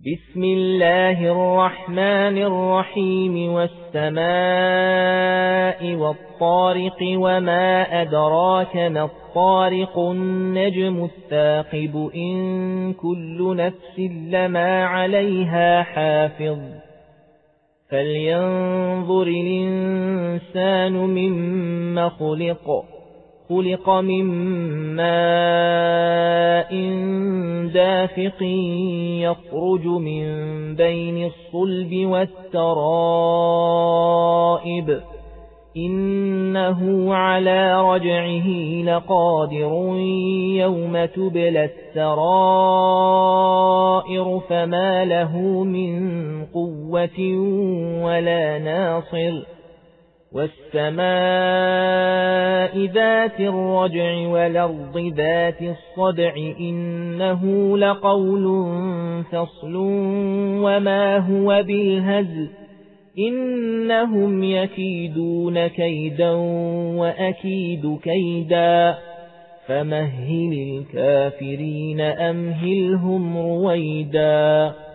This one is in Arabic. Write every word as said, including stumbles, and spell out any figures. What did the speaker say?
بسم الله الرحمن الرحيم والسماء والطارق وما أدراك ما الطارق النجم الثاقب إن كل نفس لما عليها حافظ فلينظر الإنسان مما خلق خلق من ماء دافق يخرج من بين الصلب والترائب إنه على رجعه لقادر يوم تبلى السرائر فما له من قوة ولا ناصر والسماء ذات الرجع والأرض ذات الصدع إنه لقول فصل وما هو بالهزل إنهم يكيدون كيدا وأكيد كيدا فمهل الكافرين أمهلهم رويدا.